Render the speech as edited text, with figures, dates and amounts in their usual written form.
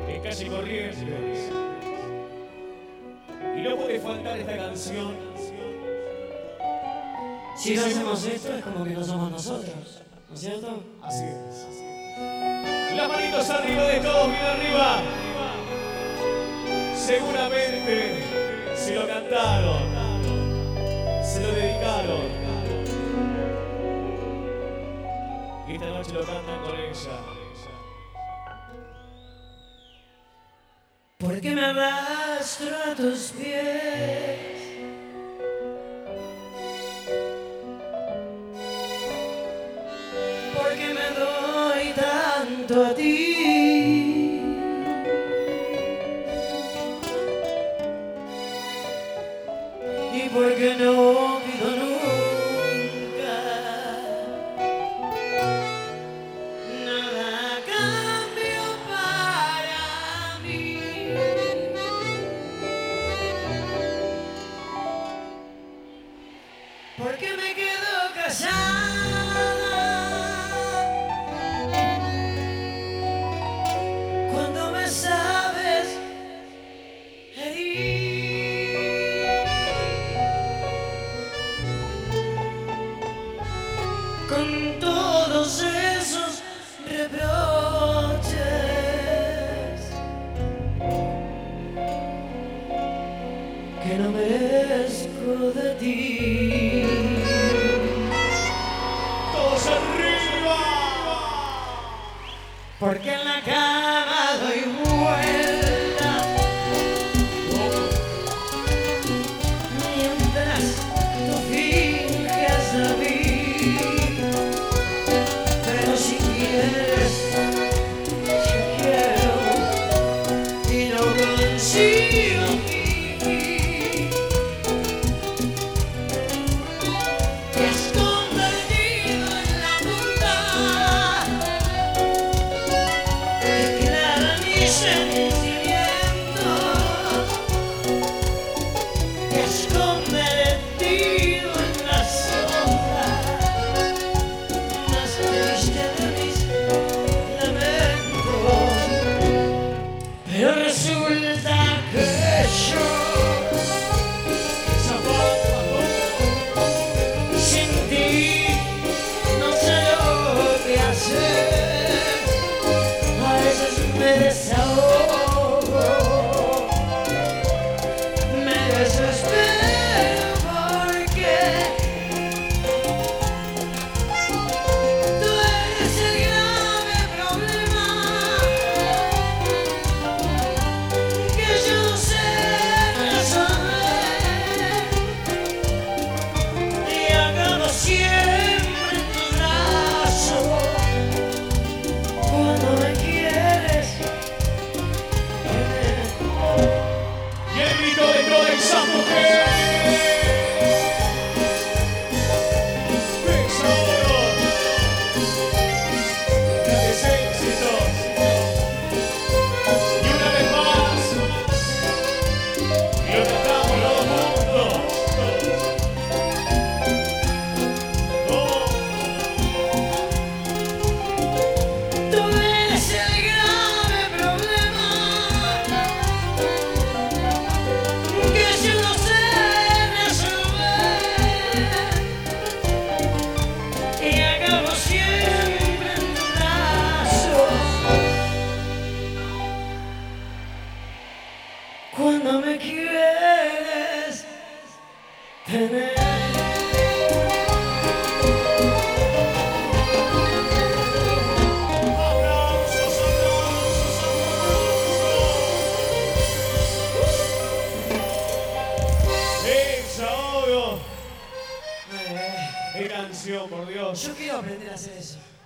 en calle Corrientes. Y no puede faltar esta canción. Si no hacemos esto es como que no somos nosotros, ¿no es cierto? Así es. Las manitos arriba de todos, bien arriba. Seguramente se lo cantaron, se lo dedicaron. Y esta noche lo cantan con ella. Porque me arrastro a tus pies. Porque me doy tanto a ti. Y porque no pido nunca nada a cambio para mí. Porque me quedo callada cuando me sabes herir. Con todos esos reproches que no merezco de ti. ¡Todos arriba! Porque en la cama doy vuelta mientras tú finges a mí. Pero si quieres, yo quiero y no consigo fingir. Te has convertido en la puta que declara mis sentimientos. Te has convertido en la sombra más triste de mis lamentos. Pero resulta que yo sin ti no sé lo que hacer. A veces me desahogo, me desespero porque tú eres el grave problema que yo no sé resolver. Y acabo siempre en tus brazos cuando me quieres tener. Y el grito de toda esa mujer. Tesoro. Grandes éxitos. Y una vez más, y lo cantamos los juntos. Tú eres el grave problema que yo no sé resolver. Y acabo siempre en tus brazos cuando me quieres tener. Aplausos, aplausos, aplausos. Esa, obvio. Qué canción, por Dios. Yo quiero aprender a hacer eso.